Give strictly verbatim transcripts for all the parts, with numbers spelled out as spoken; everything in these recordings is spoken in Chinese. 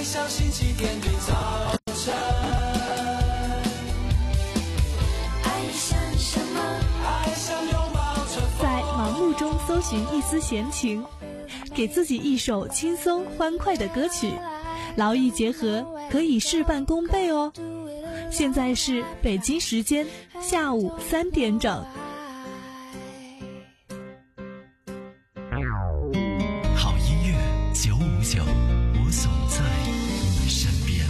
像星期天的早晨。爱像什么？爱像拥抱着风。 在忙碌中搜寻一丝闲情，给自己一首轻松欢快的歌曲，劳逸结合，可以事半功倍哦。现在是北京时间下午三点整。 好音乐九五九，我总在你身边。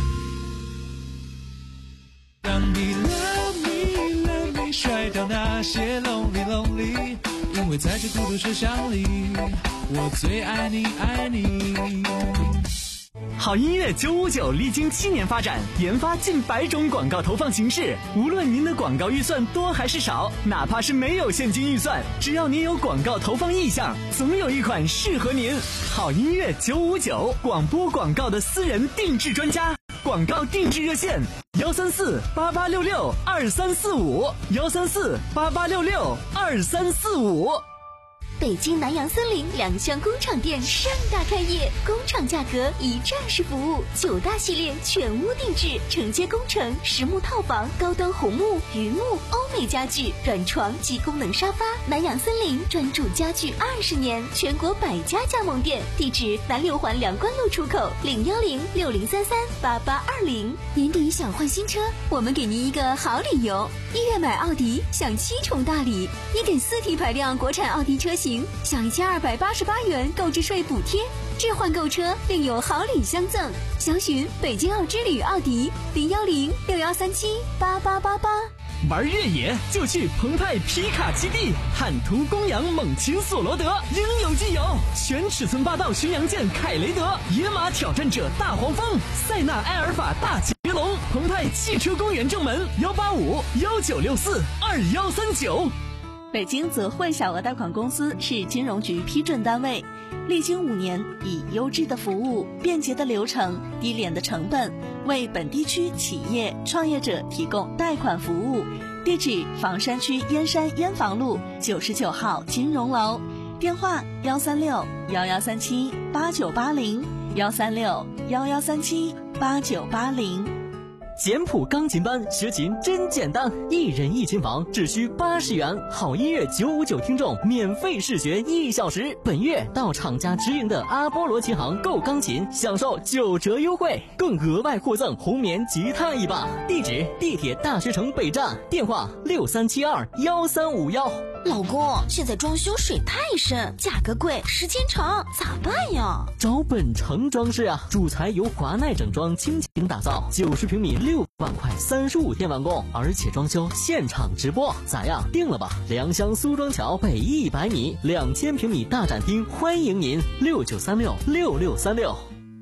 当你 love me love me 甩掉那些 lonely lonely， 因为在这孤独车厢里，我最爱你爱你。 好音乐九五九历经七年发展，研发近百种广告投放形式。无论您的广告预算多还是少，哪怕是没有现金预算，只要您有广告投放意向，总有一款适合您。好音乐九五九，广播广告的私人定制专家，广告定制热线：幺三四八八六六二三四五，幺三四八八六六二三四五。 北京南洋森林两厢工厂店盛大开业，工厂价格一站式服务，九大系列全屋定制，承接工程、实木套房、高端红木、榆木、欧美家具、软床及功能沙发。南洋森林专注家具二十年，全国百家加盟店，地址南六环梁关路出口，零幺零六零三三八八二零。年底想换新车，我们给您一个好理由，一月买奥迪享七重大礼，一点四 T 排量国产奥迪车型享一千二百八十八元购置税补贴，置换购车另有好礼相赠。详询北京奥之旅奥迪零幺零六幺三七八八八八。 玩越野就去澎湃皮卡基地，汉途、公羊、猛禽、索罗德应有尽有，全尺寸霸道巡洋舰凯雷德、野马挑战者大黄蜂、塞纳埃尔法大捷龙。澎湃汽车公园正门幺八五幺九六四二幺三九。 北京泽汇小额贷款公司是金融局批准单位，历经五年，以优质的服务、便捷的流程、低廉的成本，为本地区企业创业者提供贷款服务。地址：房山区燕山燕房路九十九号金融楼，电话：幺三六幺幺三七八九八零，幺三六幺幺三七八九八零。 简谱钢琴班学琴真简单，一人一琴房只需八十元，好音乐九五九听众免费试学一小时。本月到厂家直营的阿波罗琴行购钢琴，享受九折优惠，更额外获赠红棉吉他一把。地址：地铁大学城北站，电话六三七二幺三五幺。 老公，现在装修水太深，价格贵，时间长，咋办呀？ 找本城装饰啊，主材由华奈整装倾情打造，九十平米六万块，三十五天完工，而且装修现场直播，咋样？定了吧？良乡苏庄桥北一百米，两千平米大展厅，欢迎您，六九三六六六三六。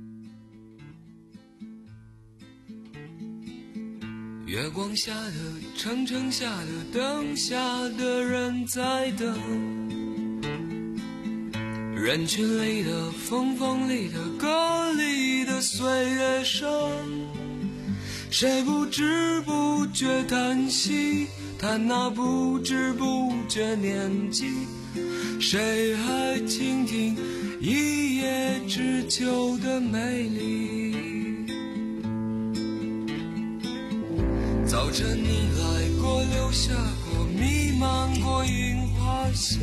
月光下的城城下的灯下的人在等，人群里的风风里的歌里的岁月声，谁不知不觉叹息，叹那不知不觉年纪，谁还倾听一叶知秋的美丽。早晨你来过，留下过，弥漫过樱花香，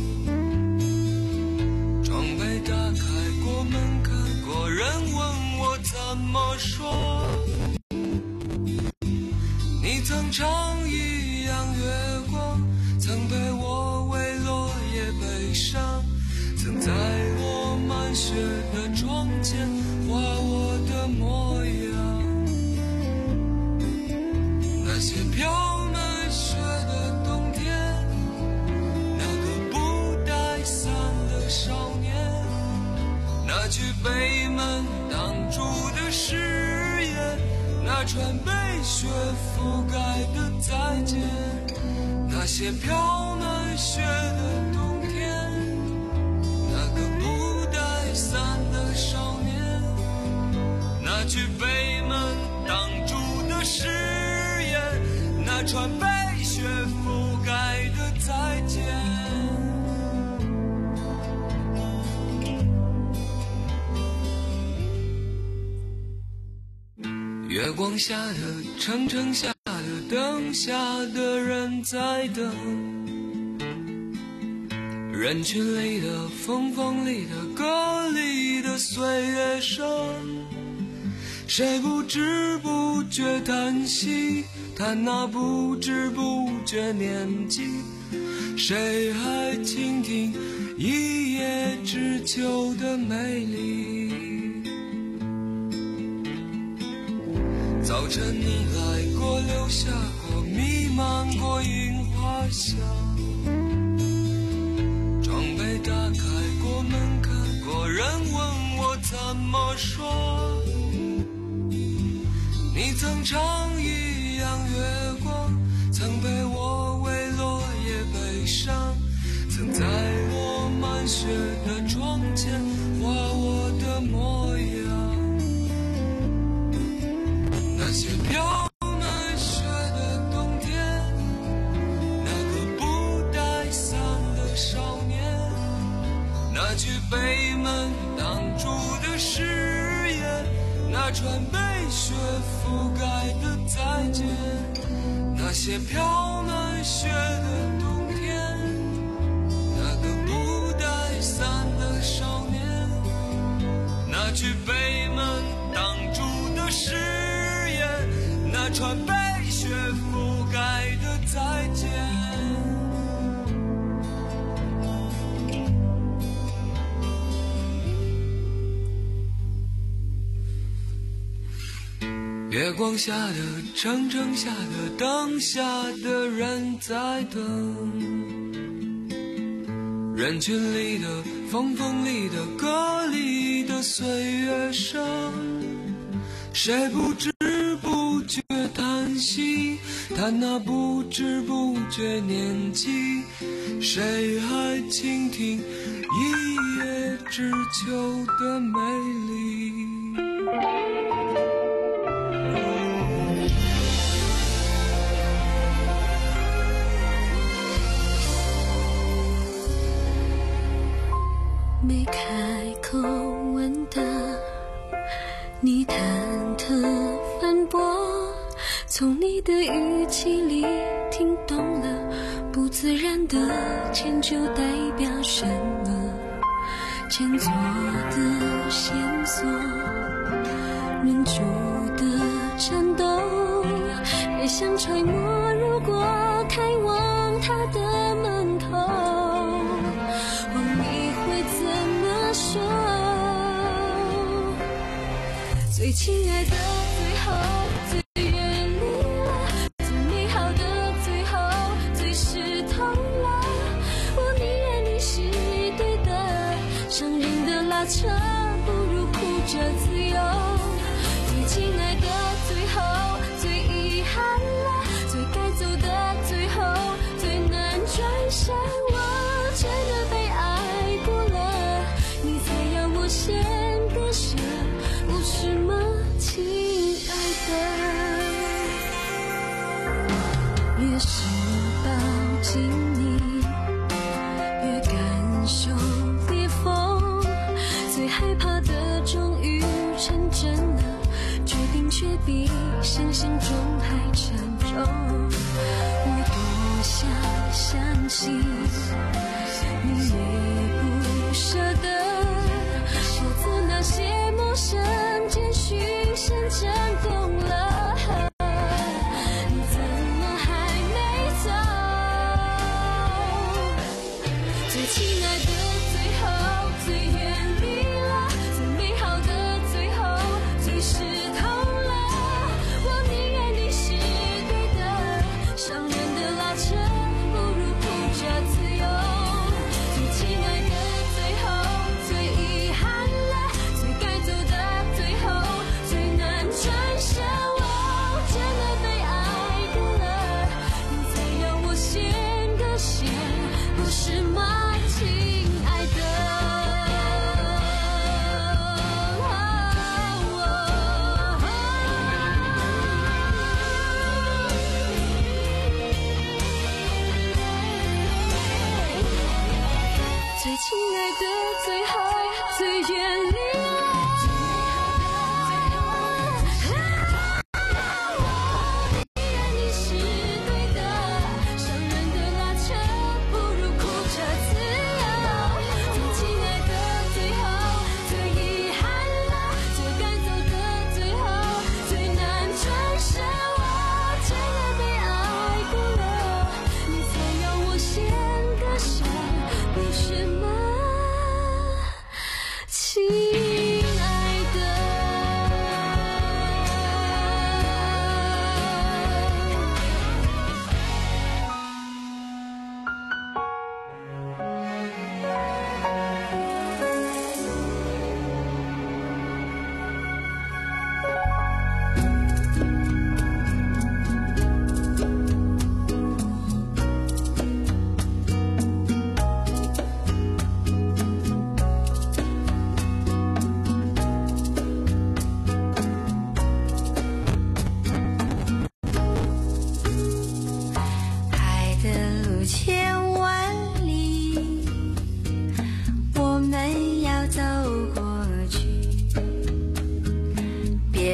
窗被打开过，门开过，人问我怎么说，你曾唱一样月光，曾陪我为落叶悲伤，曾在我满雪的窗前画我的模样。那些飘满雪的冬天，那个不带伞的少年，那句被门挡住的誓言，那串被雪覆盖的再见，那些飘满雪的冬天，那个不带伞的少年，那句被门挡住的誓言，那串被雪覆盖的再见。 月光下的城，城下的灯下的人在等，人群里的风，风里的歌里的岁月声，谁不知不觉叹息，叹那不知不觉年纪，谁还倾听一叶知秋的美丽。早晨你来过，留下过，弥漫过樱花香，窗被打开过，门开过，人问我怎么说，你曾唱一样月光，曾陪我为落叶悲伤，曾在我满雪的窗前画我的模样。那些飘满雪的冬天，那个不带伞的少年，那句被门挡住的誓言，那串被雪覆盖的再见，那些飘满雪的冬天，那个不带伞的少年，那句被门挡住的誓言，那串被雪覆盖的再见。月光下的城，城下的灯下的人在等，人群里的风，风里的歌里的岁月声，谁不知不觉叹息，叹那不知不觉年纪，谁还倾听一叶知秋的美丽。 没开口问的，你忐忑反驳，从你的语气里听懂了，不自然的迁就代表什么？前座的线索，忍住的颤抖，也想揣摩，如果开往他的门口，说最亲爱的最后最远离了，最美好的最后最湿透了，我宁愿你是对的，伤人的拉扯不如哭着自由，最亲爱的最后最遗憾了，最该走的最后最难转身，我真的被爱过了，你才要我先割舍，无什么亲爱的。越是抱紧你，越感受裂缝，最害怕的终于成真了，决定却比想象中还沉重，我多想相信你也不舍得，说着那些陌生简讯声震动了，你怎么还没走？最亲爱的最后最远离了，最美好的最后最湿透了，我宁愿你是对的，伤人的拉扯不如哭着自由，最亲爱的最后最遗憾了，最该走的最后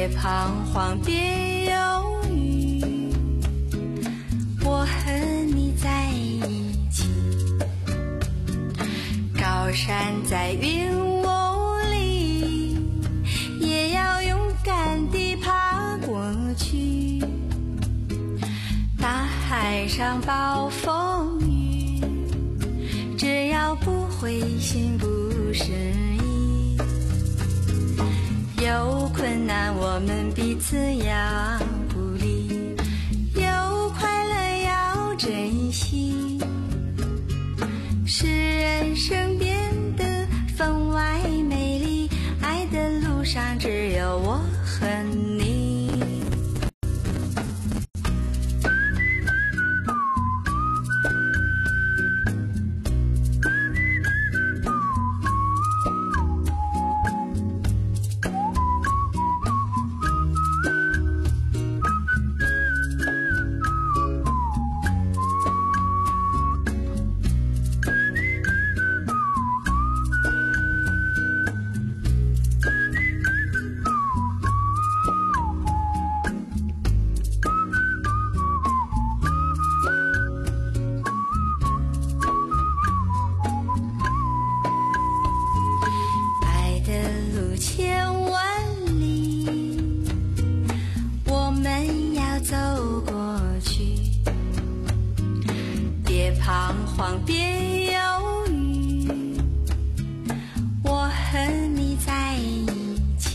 彷徨，别犹豫，我和你在一起。高山在云雾里，也要勇敢地爬过去。大海上暴风雨，只要不灰心不失意。有困难我们彼此要鼓励，有快乐要珍惜，使人生变得分外美丽。爱的路上只有我和你。彷徨，别犹豫，我和你在一起。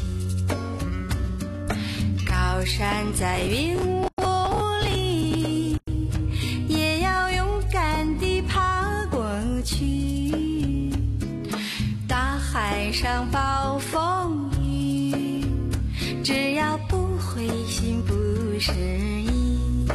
高山在云雾里，也要勇敢地爬过去。大海上暴风雨，只要不灰心不失意。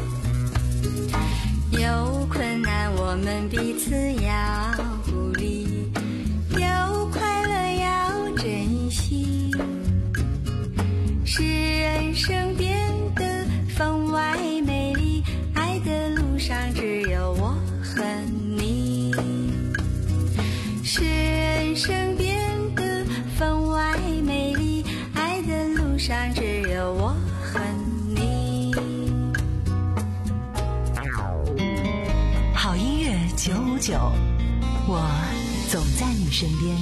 有困难我们彼此要鼓励，有快乐要珍惜，使人生变得分外美丽。爱的路上只有我和你，使人生变得分外美丽。爱的路上只有我和你。 好音乐九五九，我总在你身边。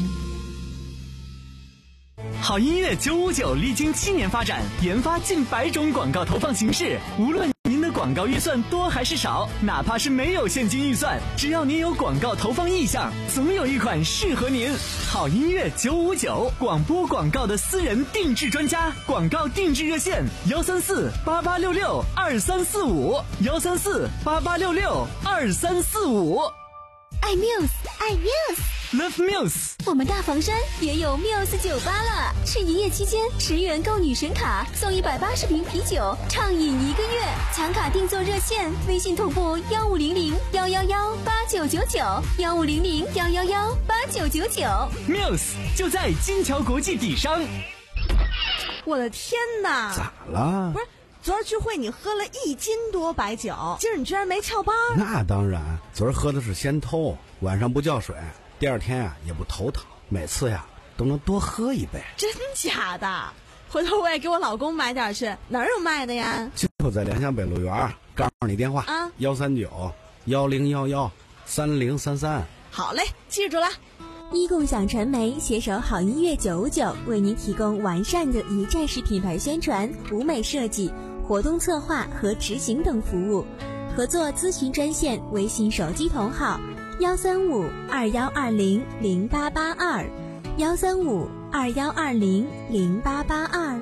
好音乐九五九历经七年发展，研发近百种广告投放形式。无论您的广告预算多还是少，哪怕是没有现金预算，只要您有广告投放意向，总有一款适合您。好音乐九五九，广播广告的私人定制专家，广告定制热线幺三四八八六六二三四五幺三四八八六六二三四五。 爱 Muse， 爱 Muse。Love Muse， 我们大房山也有 Muse 酒吧了，是一夜期间十元购女神卡，送一百八十瓶啤酒，畅饮一个月。抢卡订座热线：微信同步幺五零零幺幺幺八九九九幺五零零幺幺幺八九九九。 Muse 就在金桥国际底商。 我的天哪！ 咋了？ 不是。昨儿聚会你喝了一斤多白酒，今儿你居然没翘班？ 那当然，昨儿喝的是仙偷，晚上不叫水，第二天啊也不头疼，每次呀都能多喝一杯。 真假的？回头我也给我老公买点去，哪儿有卖的呀？ 就在联想北路园，告诉你电话啊，幺三九幺零幺幺三零三三。 好嘞，记住了。 一共享传媒携手好音乐九五九，为您提供完善的一站式品牌宣传、舞美设计、活动策划和执行等服务。合作咨询专线：微信手机同号幺三五二幺二零零八八二幺三五二幺二零零八八二。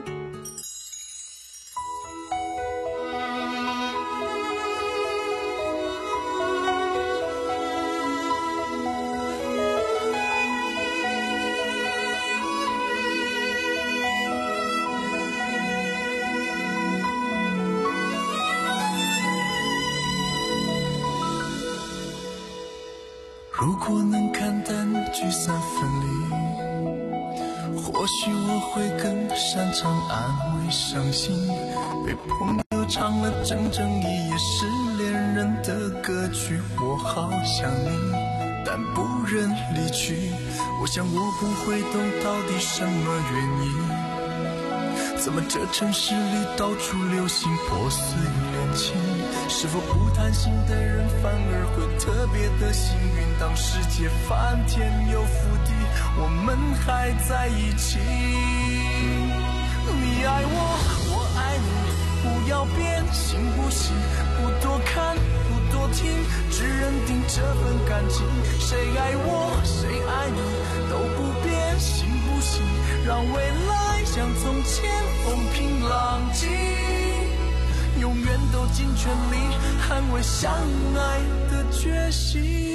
如果能看淡聚散分离，或许我会更擅长安慰伤心。被朋友唱了整整一夜失恋人的歌曲，我好想你，但不忍离去。我想我不会懂到底什么原因， 怎么这城市里到处流行破碎恋情？是否不贪心的人反而会特别的幸运？当世界翻天又覆地，我们还在一起。你爱我，我爱你，不要变行不行？不多看，不多听，只认定这份感情。谁爱我，谁爱你，都不变行不行？让未来像从前风平浪静，永远都尽全力捍卫相爱的决心。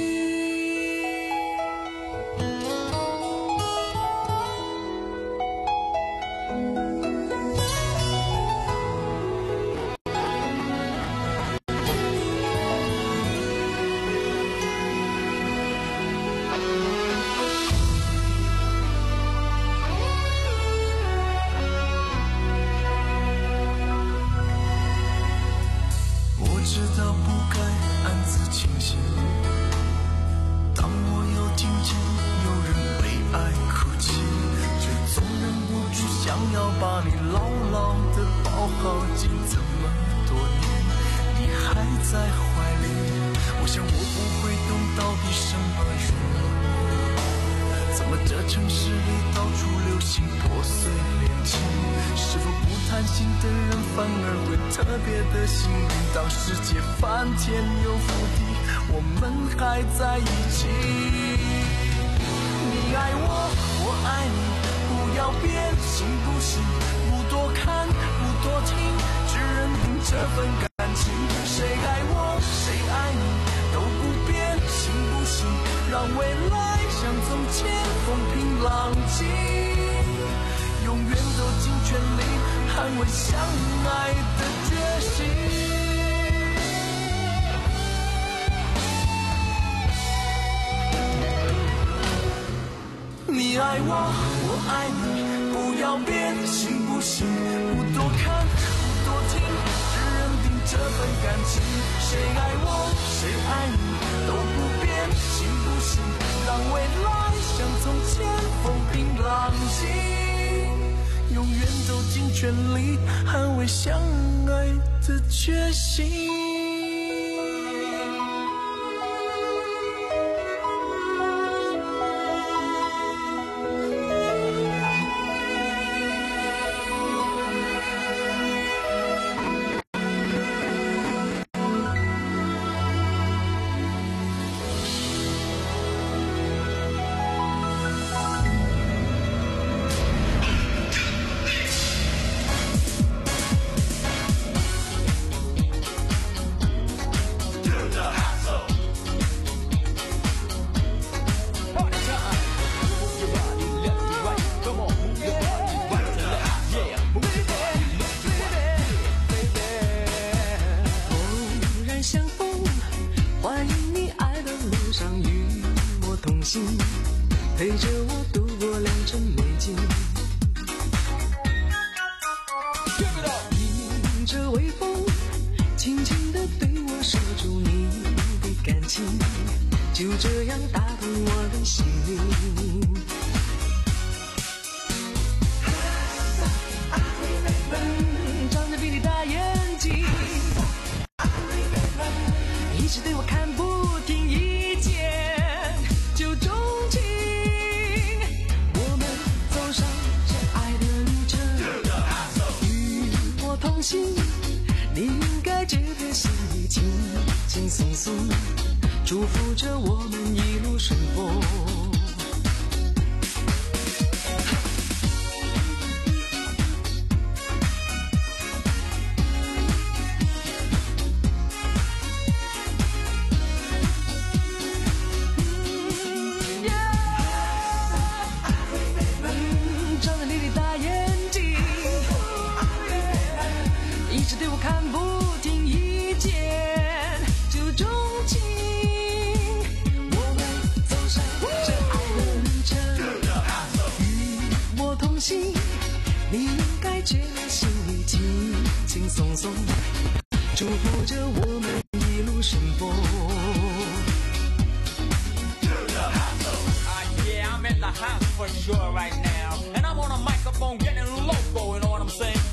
当世界翻天又覆地，我们还在一起。你爱我，我爱你，不要变行不行？不多看，不多听，只认定这份感情。谁爱我，谁爱你，都不变行不行？让未来像从前风平浪静，永远都尽全力捍卫相爱的决心。你爱我，我爱你，不要变行不行？不多看，不多听，只认定这份感情。谁爱我，谁爱你，都不变行不行？让未来像从前风平浪静，永远都尽全力捍卫相爱的决心。 陪着我度过良辰美景，迎着微风，轻轻地对我说出你的感情，就这样打动我的心灵。长着比你大眼睛，一直对我看不停，一见就钟情。我们走上这爱的旅程，与我同行，你应该觉得心里轻轻松松，祝福着我们一路顺风。你应该觉得心里轻轻松松，祝福着我们一路顺风。 Yeah, I'm in the house for sure right now, and I'm on a microphone getting loco, you know what I'm saying?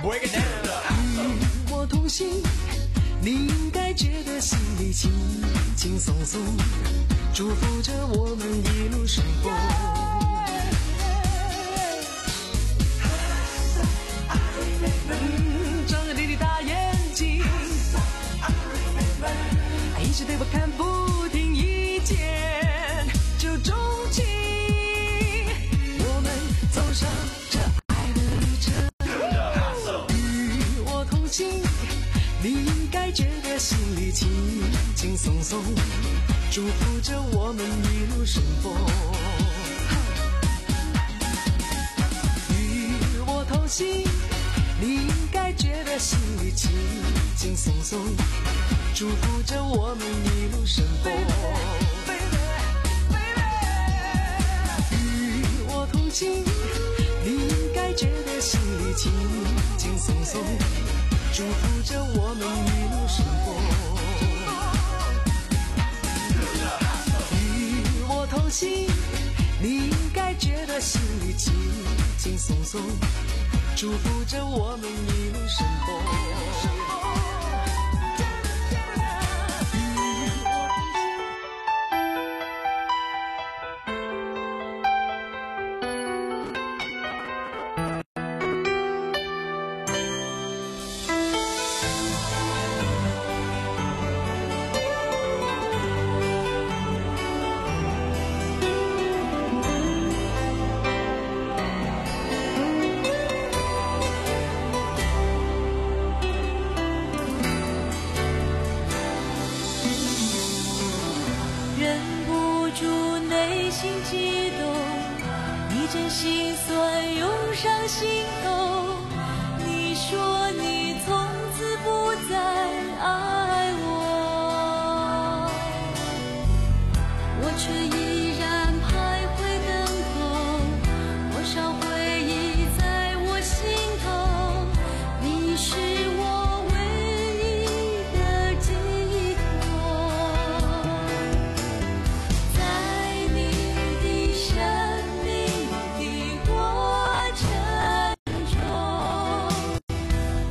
与我同行，你应该觉得心里轻轻松松，祝福着我们一路顺风。嗯，睁着你的大眼睛，一直对我看不停，一见就钟情。我们走上这爱的旅程，与我同行，你应该觉得心里轻轻松松，祝福着我们一路顺风。与我同行，你应该觉得心里轻轻松松，祝福着我们一路顺风。与我同行，你应该觉得心里轻轻松松，祝福着我们一路顺风。与我同行，你应该觉得心里轻轻松松，祝福着我们一路顺风。 忍不住内心激动，一阵心酸涌上心头。你说你从此不再爱我，我却依然徘徊等候，多少回忆在我心头，你是我唯一的寄托。在你的生命的过程中，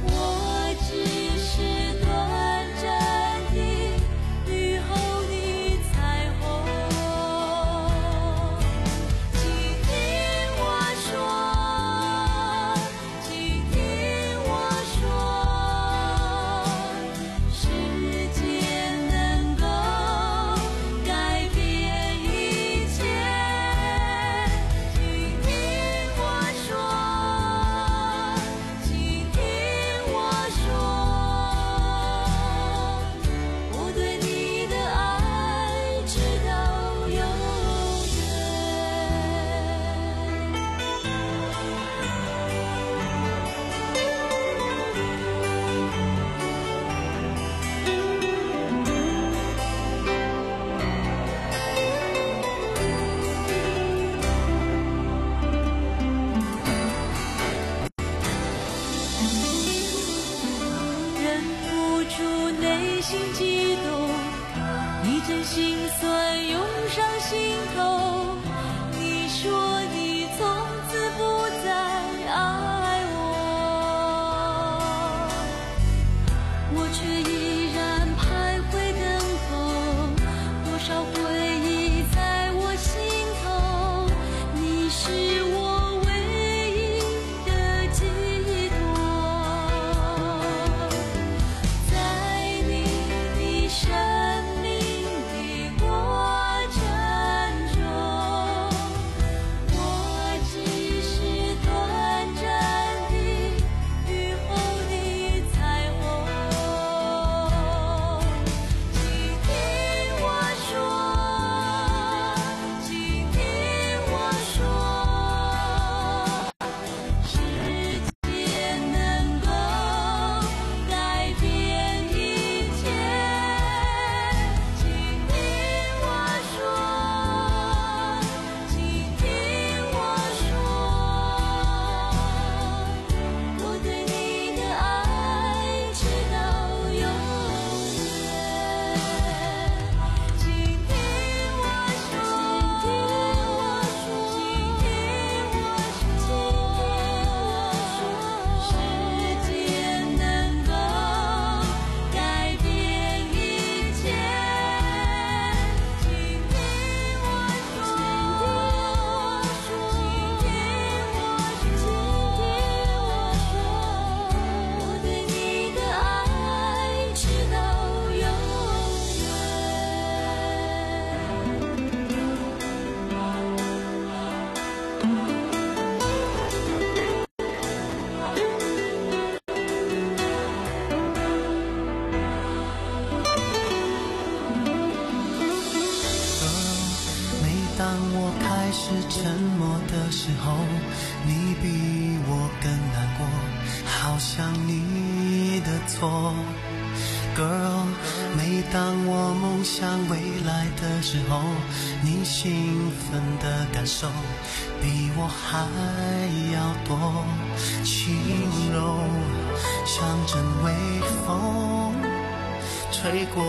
是沉默的时候，你比我更难过，好像你的错。Girl， 每当我梦想未来的时候，你兴奋的感受比我还要多，轻柔像阵微风吹过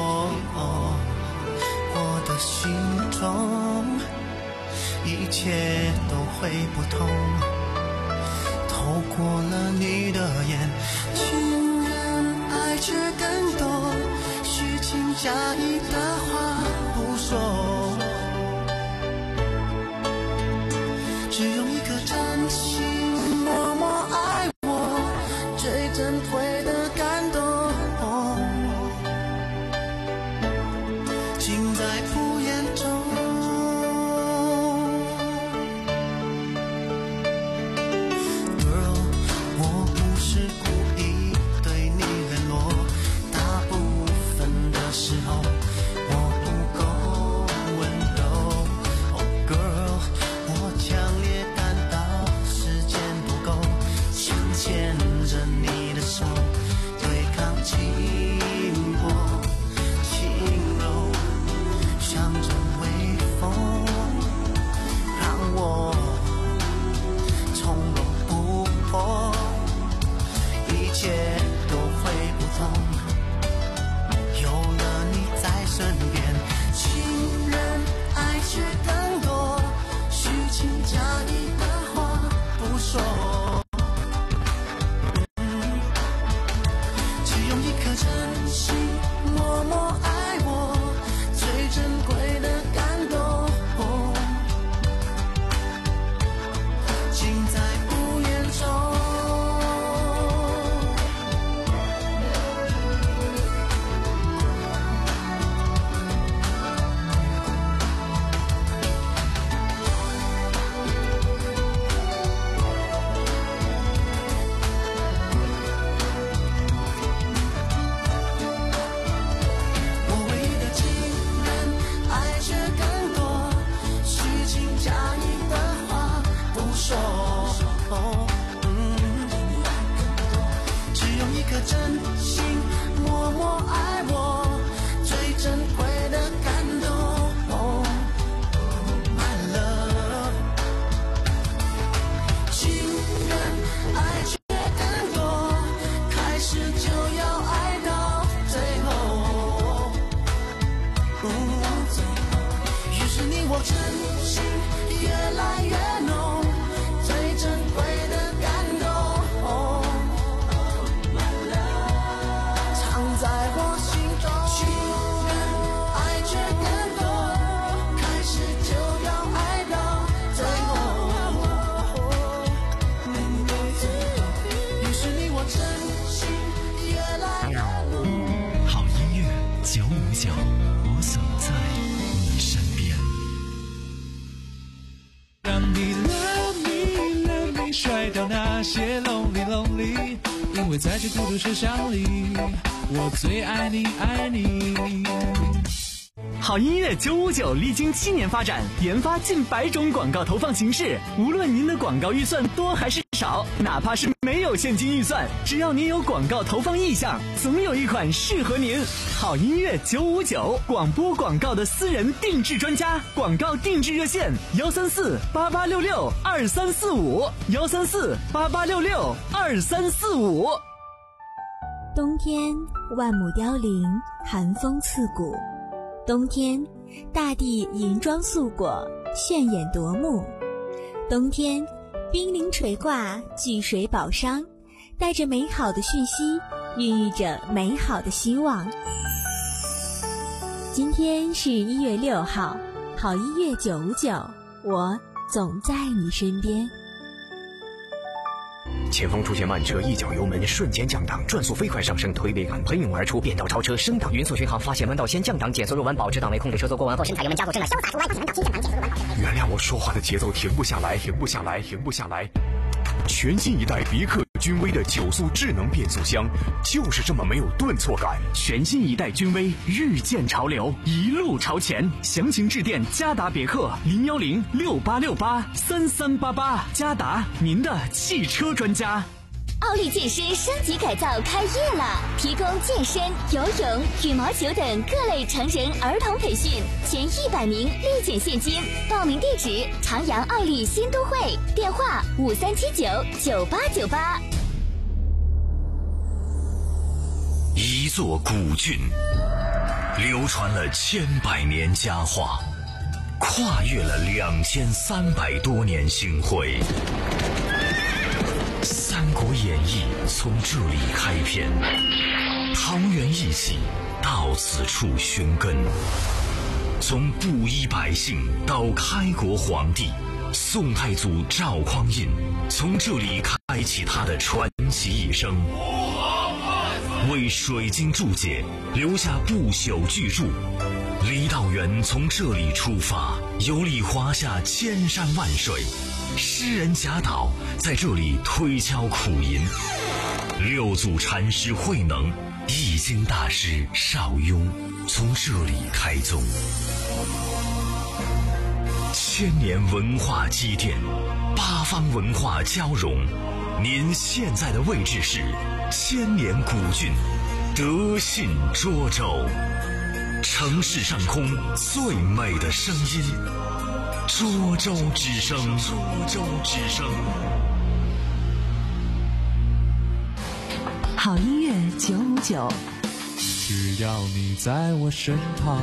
我的心中，一切都会不同，透过了你的眼，情人爱却更多，虚情假意的话不说，只用一颗真心默默爱我，最珍贵的感动，尽在不言中。Girl， 我不是故意对你冷落，大部分的时候我不够温柔。Oh girl， 我强烈感到时间不够，想牵着你的手，对抗寂寞，轻柔像阵微风，让我从容不迫，一切都会不同，有了你在身边，情人爱却更多，虚情假意的话不说，只用一颗真心默默爱我，最珍贵的感动，尽在不言中。我唯一的情人爱却更多，虚情假意的话不说，嗯，只用一颗真心默默爱我，最珍贵的感动，My love， 情人爱却更多，开始就要爱到最后，于是你我真心越来越浓，最珍贵的感动，藏在我心中。情人爱却更多，开始就要爱到最后，于是你我真心越来越浓。 好音乐九五九，我总在你身边。 让你 love me love me， 甩掉那些 lonely lonely， 因为在这孤独世上里，我最爱你爱你。 好音乐九五九历经七年发展，研发近百种广告投放形式。无论您的广告预算多还是少，哪怕是没有现金预算，只要您有广告投放意向，总有一款适合您。好音乐九五九，广播广告的私人定制专家，广告定制热线幺三四八八六六二三四五幺三四八八六六二三四五。 冬天万木凋零，寒风刺骨。冬天，大地银装素裹，炫眼夺目。冬天，冰凌垂挂，聚水宝商，带着美好的讯息，孕育着美好的希望。今天是一月六号，好音乐九五九，我总在你身边。 前方出现慢车，一脚油门瞬间降档，转速飞快上升，推背感喷涌而出，变道超车升档，匀速巡航，发现弯道先降档，减速入弯，保持档位，控制车速过弯后，深踩油门加速，正了潇洒出弯，发现弯道先降档，减速入弯，保持。 原谅我说话的节奏停不下来，停不下来，停不下来。 全新一代别克君威的九速智能变速箱，就是这么没有顿挫感。 全新一代君威日渐潮流，一路朝前。详情致电嘉达别克零幺零六八六八三三八八。嘉达，您的汽车专家。 奥利健身升级改造开业了，提供健身、游泳、羽毛球等各类成人儿童培训，前一百名立减现金。报名地址：长阳奥利新都会，电话五三七九九八九八。 一座古郡，流传了千百年佳话，跨越了两千三百多年星辉。《三国演义》从这里开篇，桃园一起到此处寻根。从布衣百姓到开国皇帝，宋太祖赵匡胤从这里开启他的传奇一生，为水晶注解留下不朽巨著。李道元从这里出发，游历华夏千山万水。诗人贾岛在这里推敲苦吟，六祖禅师慧能、易经大师邵雍从这里开宗。千年文化积淀，八方文化交融。您现在的位置是千年古郡德信涿州，城市上空最美的声音。涿州之声，涿州之声。 好音乐九五九， 只要你在我身旁。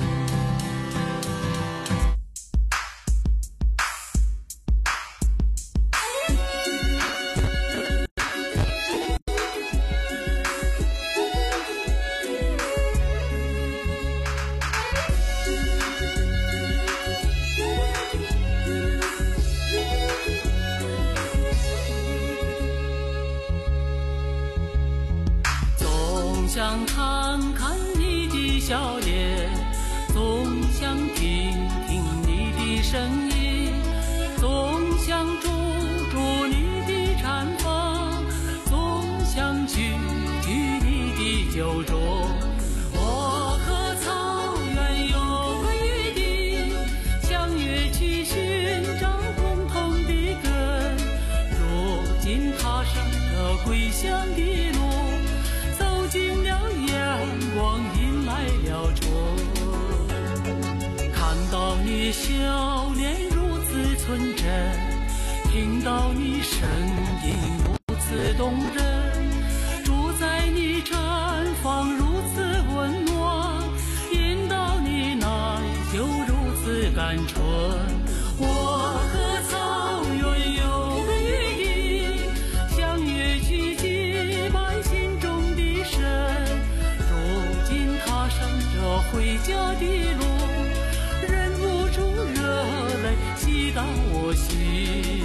想看看你的笑脸，总想听听你的声音，总想捉捉你的绽放，总想举举你的酒盅。我和草原有个约定，相约去寻找共同的根，如今踏上这归乡的路，走进了阳光，迎来了春。看到你笑脸如此纯真，听到你声音如此动人，住在你毡房如此温暖，饮到你奶酒如此甘醇。我和草原有个约定，相约去祭拜心中的神，如今踏上这回家的路，忍不住热泪袭到我心。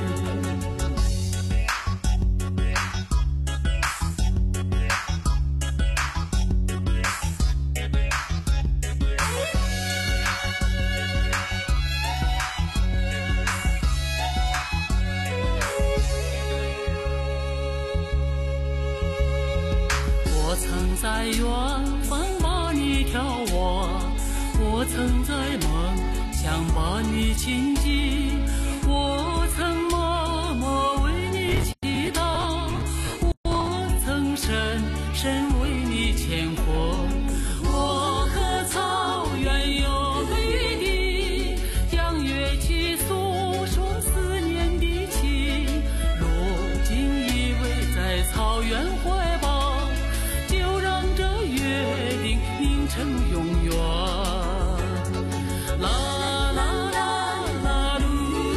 我曾在远方把你眺望，我曾在梦想把你亲近，我曾默默为你祈祷，我曾深深为你牵魂。我和草原有个约定，相约去诉说思念的情，如今依偎在草原怀抱，就让这约定凝成永远。啦啦啦啦噜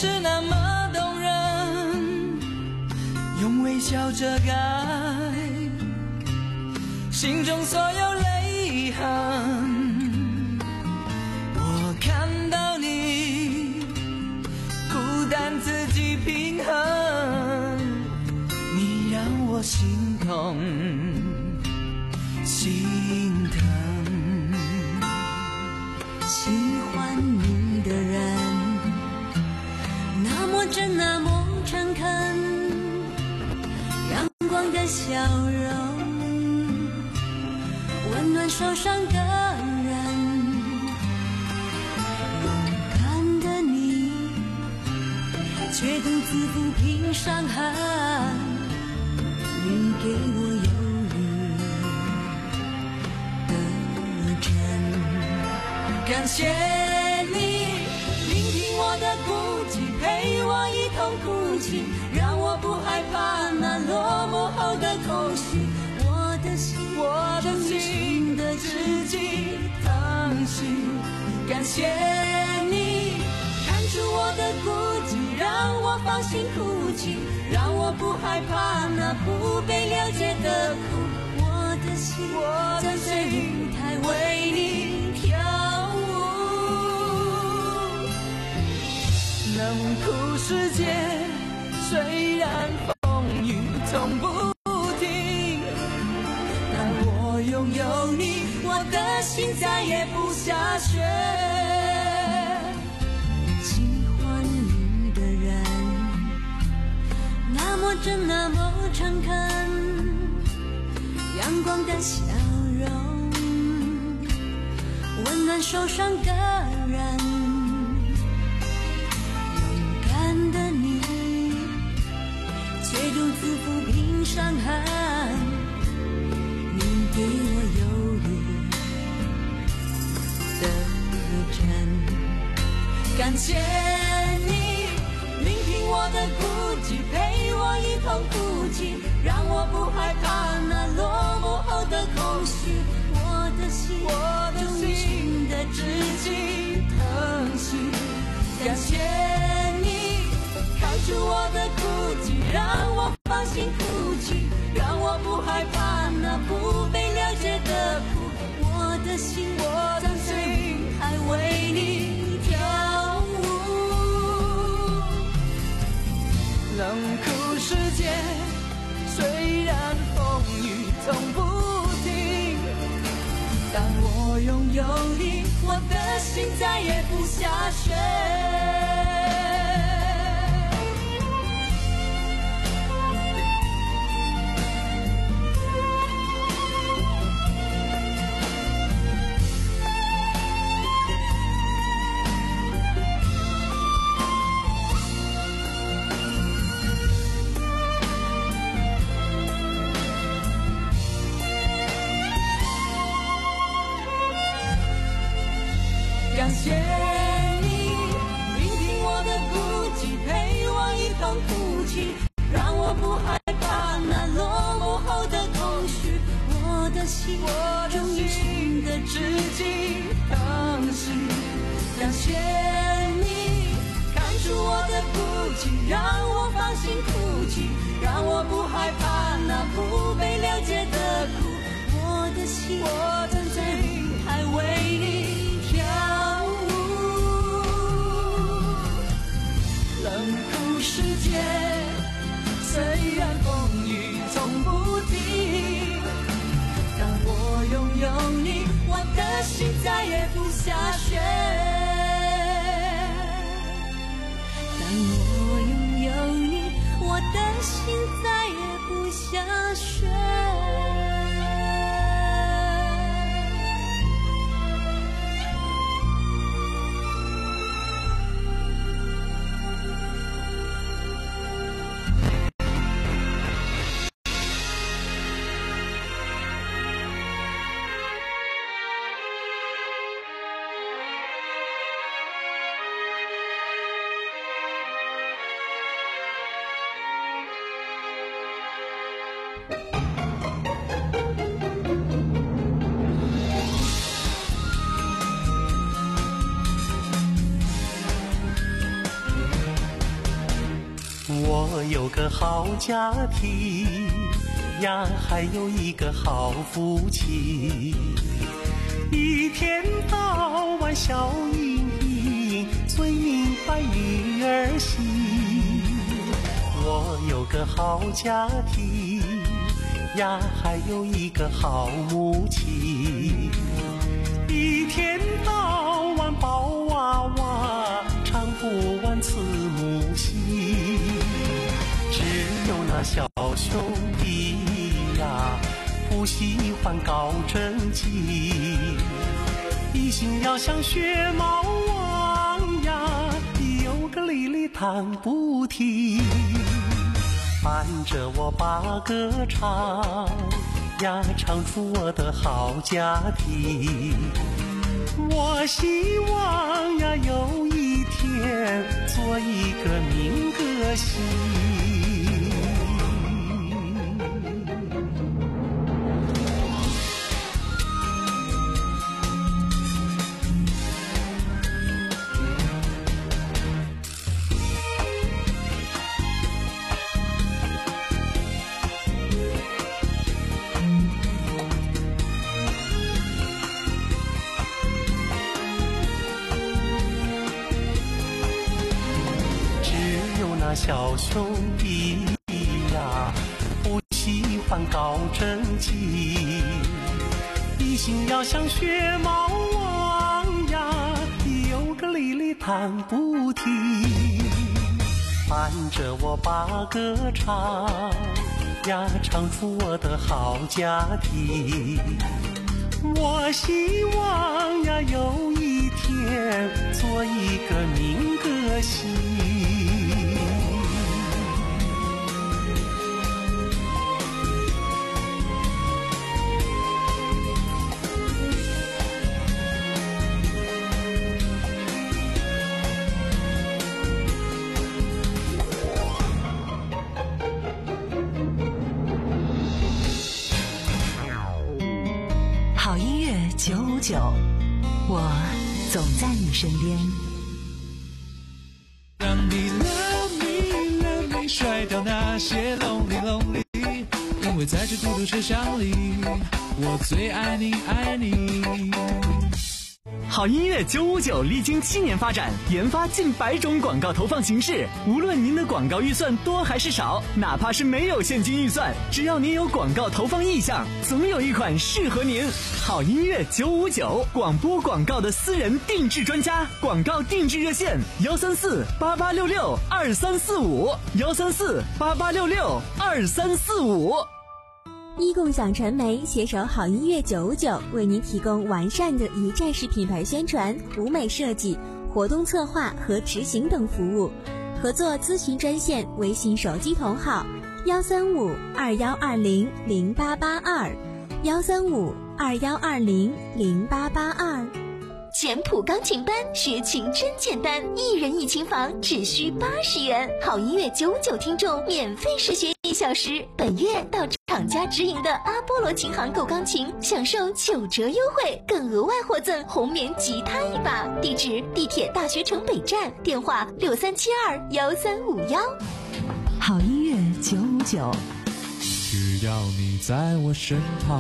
是那么动人，用微笑遮盖心中所有泪痕。我看到你孤单自己平衡，你让我心痛心疼。 喜欢你的人那么真那么诚恳，阳光的笑容温暖受伤的人，勇敢的你却独自抚平伤痕，你给我忧虑的真。 感谢你聆听我的孤寂，陪我一同哭泣，让我不害怕那落寞后的空虚。我的心，我的心的知己疼惜。感谢你看出我的孤寂，让我放心哭泣，让我不害怕那不被了解的苦。我的心，我的心舞台为你跳舞。冷酷世界虽然风雨从不停，但我拥有你，我的心再也不下雪。 喜欢你的人那么真那么诚恳，阳光的笑容温暖受伤的人，却独自抚平伤痕，你给我忧虑的真。 感谢你聆听我的孤寂，陪我一同哭泣，让我不害怕那落寞后的空虚。我的心，我的心的知己疼惜。感谢你看出我的孤寂，让我放心哭泣，让我不害怕那不被了解的苦。我的心，我的心还为你跳舞。冷酷世界虽然风雨从不停，但我拥有你，我的心再也不下雪。感谢你聆听我的孤寂，陪我一同哭泣，让我不害怕那落寞后的空虚。我的心，我的心的知己疼惜。感谢你看出我的孤寂，让我放心哭泣，让我不害怕那不被了解的苦。我的心，我的心还为你跳舞。冷酷世界虽然风雨从不停，当我拥有你，我的心再也不下雪。当我拥有你，我的心再也不下雪。 我有个好家庭呀，还有一个好夫妻，一天到晚笑盈盈，最明白女儿心。我有个好家庭呀，还有一个好母亲，一天到晚抱娃娃，唱不完慈母心。只有那小兄弟呀，不喜欢搞政绩，一心要像学猫王呀，有个理理弹不停。伴着我把歌唱呀，唱出我的好家庭。我希望呀，有一天做一个民歌星。小兄弟呀，不喜欢搞政绩，一心要像学猫王呀，有个理理弹不停。伴着我把歌唱呀，唱出我的好家庭。我希望呀，有一天做一个民歌星。 好音乐九五九，我总在你身边。 让你 love me love me 甩掉那些 lonely lonely， 因为在这孤独车厢里，我最爱你爱你。 好音乐九五九历经七年发展，研发近百种广告投放形式。无论您的广告预算多还是少，哪怕是没有现金预算，只要您有广告投放意向，总有一款适合您。好音乐九五九，广播广告的私人定制专家，广告定制热线：幺三四八八六六二三四五，幺三四八八六六二三四五。 一共享传媒携手好音乐九五九，为您提供完善的一站式品牌宣传、舞美设计、活动策划和执行等服务。合作咨询专线：微信手机同号幺三五二幺二零零八八二，幺三五二幺二零零八八二。简谱钢琴班，学琴真简单，一人一琴房只需八十元。好音乐九五九听众免费试学一小时，本月到厂家直营的阿波罗琴行购钢琴，享受九折优惠，更额外获赠红棉吉他一把。地址：地铁大学城北站，电话六三七二幺三五幺。 好音乐九五九， 只要你在我身旁。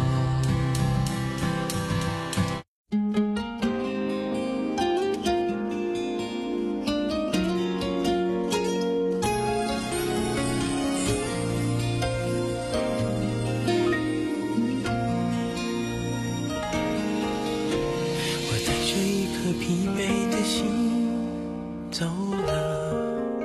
疲惫的心走了，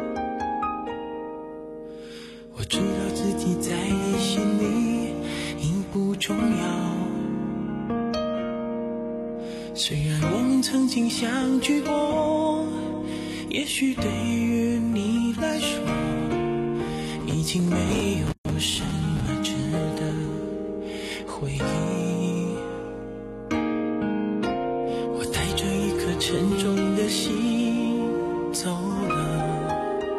我知道自己在你心里已不重要。虽然我们曾经相聚过，也许对于你来说已经没有什么值得回忆。沉重的心走了，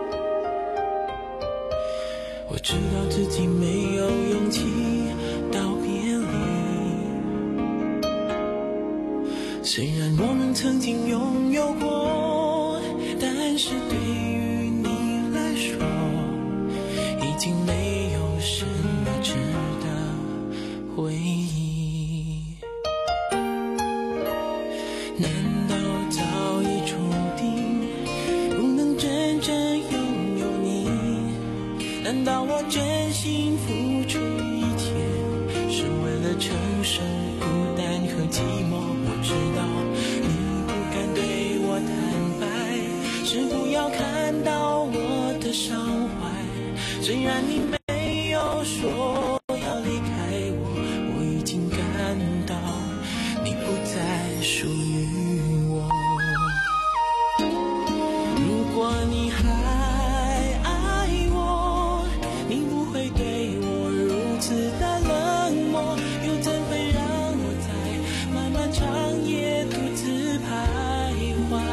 我知道自己没有勇气道别离。虽然我们曾经拥有过，但是对于你来说难道我真心付出一切，是为了承受孤单和寂寞？我知道你不敢对我坦白，是不要看到我的伤怀。虽然你没有说要离开我，我已经感到你不再属于我。如果你还爱我，你不会对我如此的冷漠，又怎会让我在漫漫长夜独自徘徊？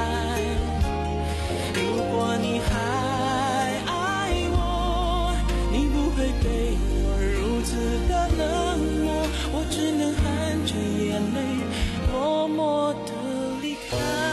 如果你还爱我，你不会对我如此的冷漠，我只能含着眼泪默默地离开。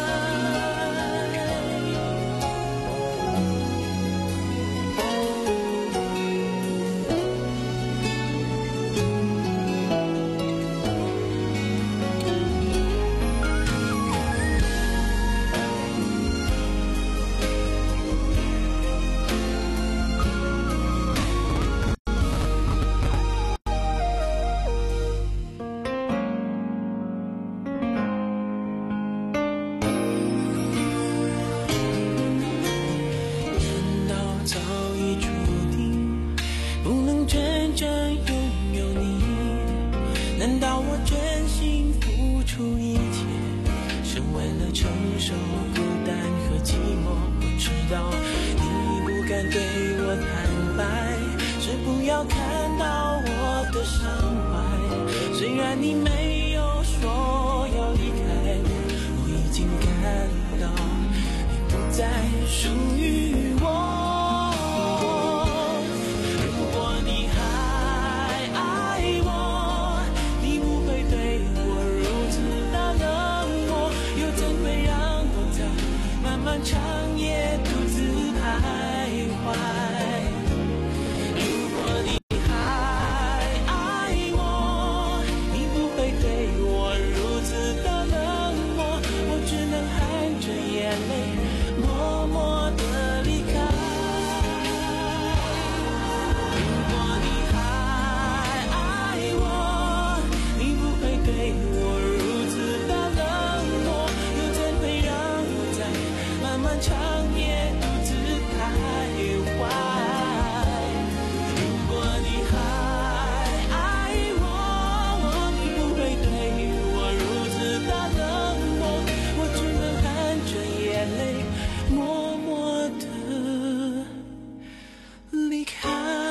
难道我真心付出一切，是为了承受孤单和寂寞？我知道你不敢对我坦白，是不要看到我的伤怀。虽然你没有说要离开我，我已经感到你不再属于我。长夜独自徘徊。如果你还爱我，你不会对我如此的冷漠，我只能含着眼泪默默地离开。如果你还爱我，你不会对我如此的冷漠，又怎会让我在漫漫长夜独自徘徊？如果你还爱我，你不会对我如此的冷漠，我只能含着眼泪默默地离开。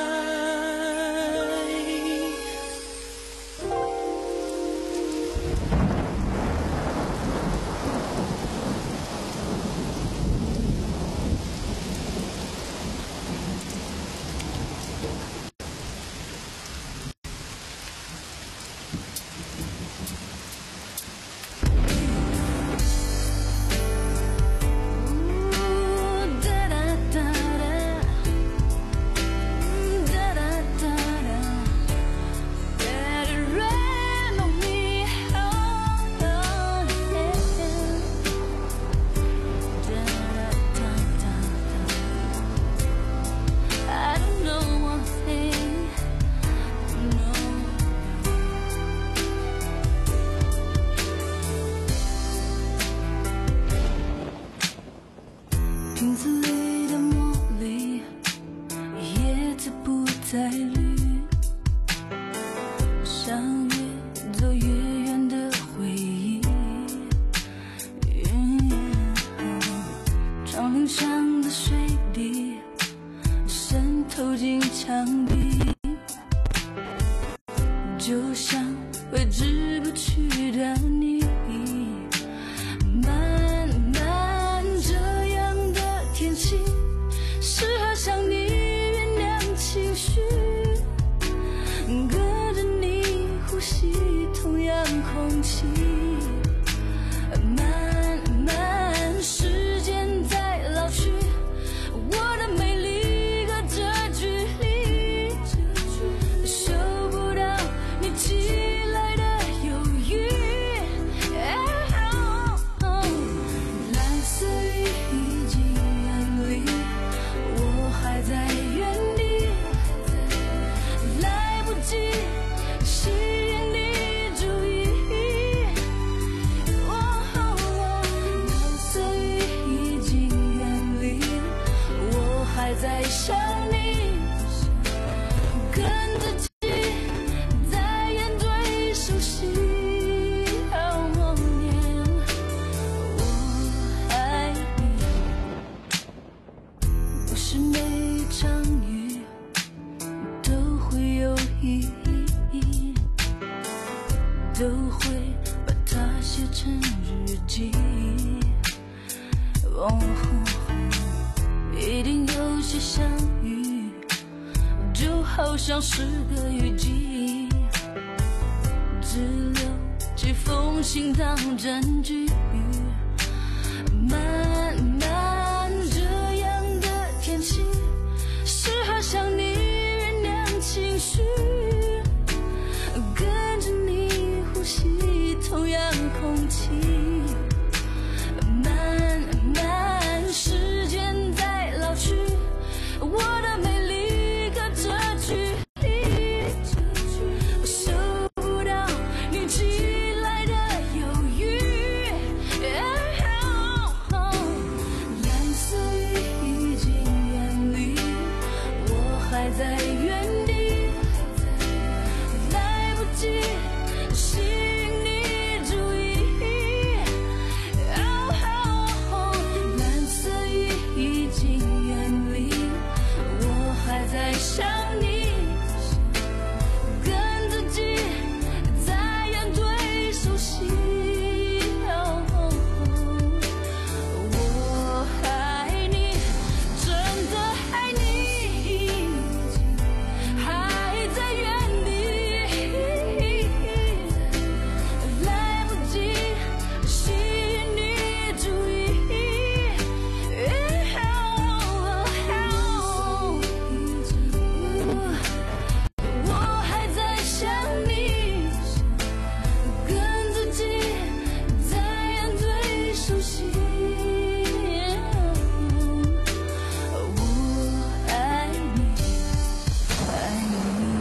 瓶子里的茉莉，叶子不再绿，想越走越远的回忆。窗棂上的水滴渗透进墙壁，就像挥之不去的你。慢慢这样的天气，适合向你酝酿情绪，隔着你呼吸同样空气。慢慢时间在老去，我的美丽隔着距离，收不到你记想你，跟自己在演对手戏。好多年，我爱你，不是每一场雨都会有意义，都会把它写成日记。哦，一定有些相遇，就好像是个雨季，只留几封信当证据。慢慢这样的天气，适合想你酝酿情绪，跟着你呼吸同样空气。慢慢时间在老去，我的美丽隔着距离，我收到你寄来的忧郁。蓝色雨已经远离，我还在原地，来不及吸引你注意。蓝色雨已经远离，我还在想你，跟自己在演对手戏。我爱你，真的爱你，还在原地，来不及吸引你注意。我还在想你，跟自己在演对手戏。我爱你，爱你。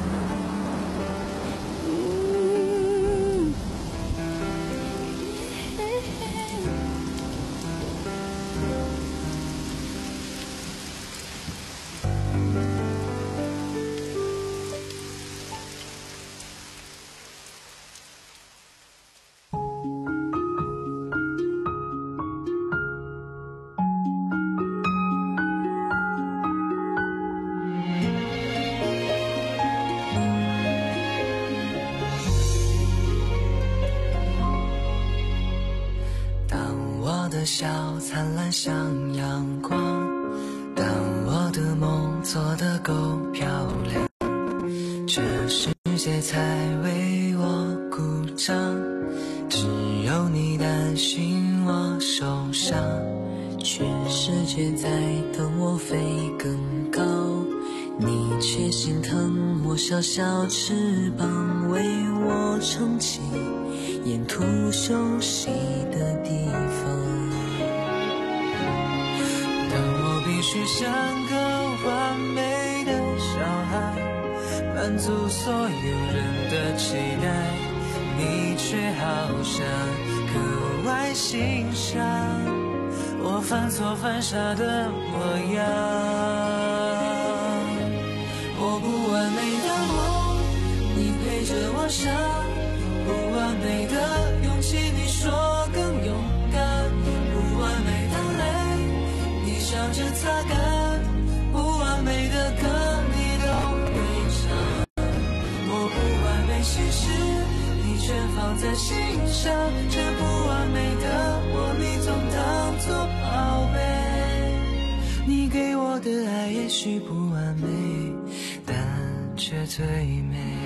当我的笑灿烂像阳光，当我的梦做得够漂亮，这世界才为我鼓掌。只有你担心我受伤，全世界在等我飞更高，你却心疼我小小翅膀，为我撑起沿途休息的地方。当我必须像个完美的小孩，满足所有人的期待，你却好像格外欣赏我犯错犯傻的模样。我不完美的梦，你陪着我想，不完美的勇气，你说更勇敢，不完美的泪，你笑着擦干，不完美的歌你都会唱。我不完美心事，你全放在心上，这不完美的我，你总当作宝贝。你给我的爱也许不完美，但却最美。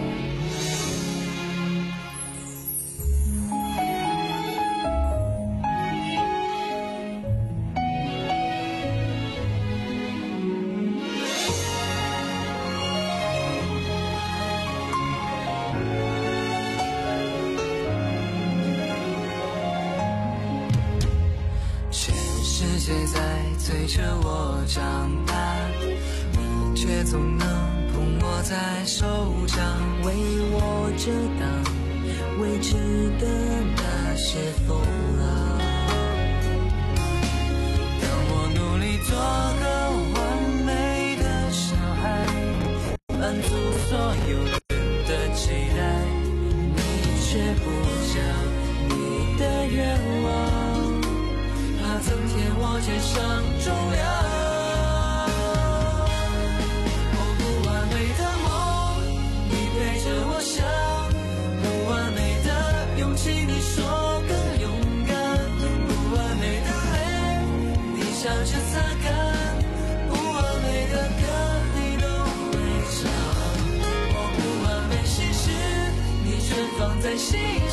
世界在催着我长大，你却总能捧我在手掌，为我遮挡未知的那些风浪。当我努力做个完美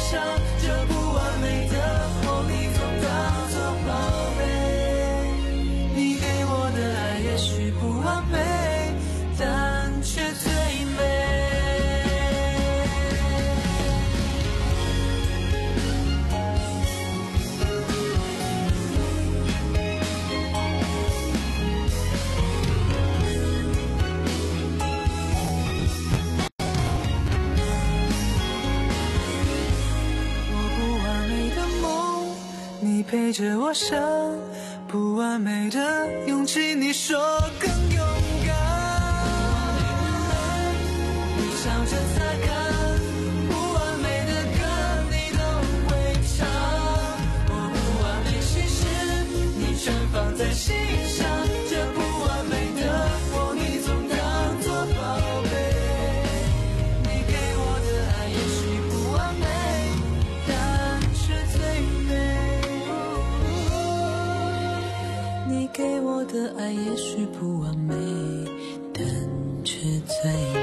上，这不完美的我你总当作宝贝。你给我的爱也许不完美，但却最美。你陪着我想不完美的勇气，你说更勇敢。你笑着擦干不完美的歌，你都会唱。我不完美，其实你全放在心上。这不完美的我，你总当作宝贝。你给我的爱也许不完美，但却最美。你给我的爱也许不完美，但却最美。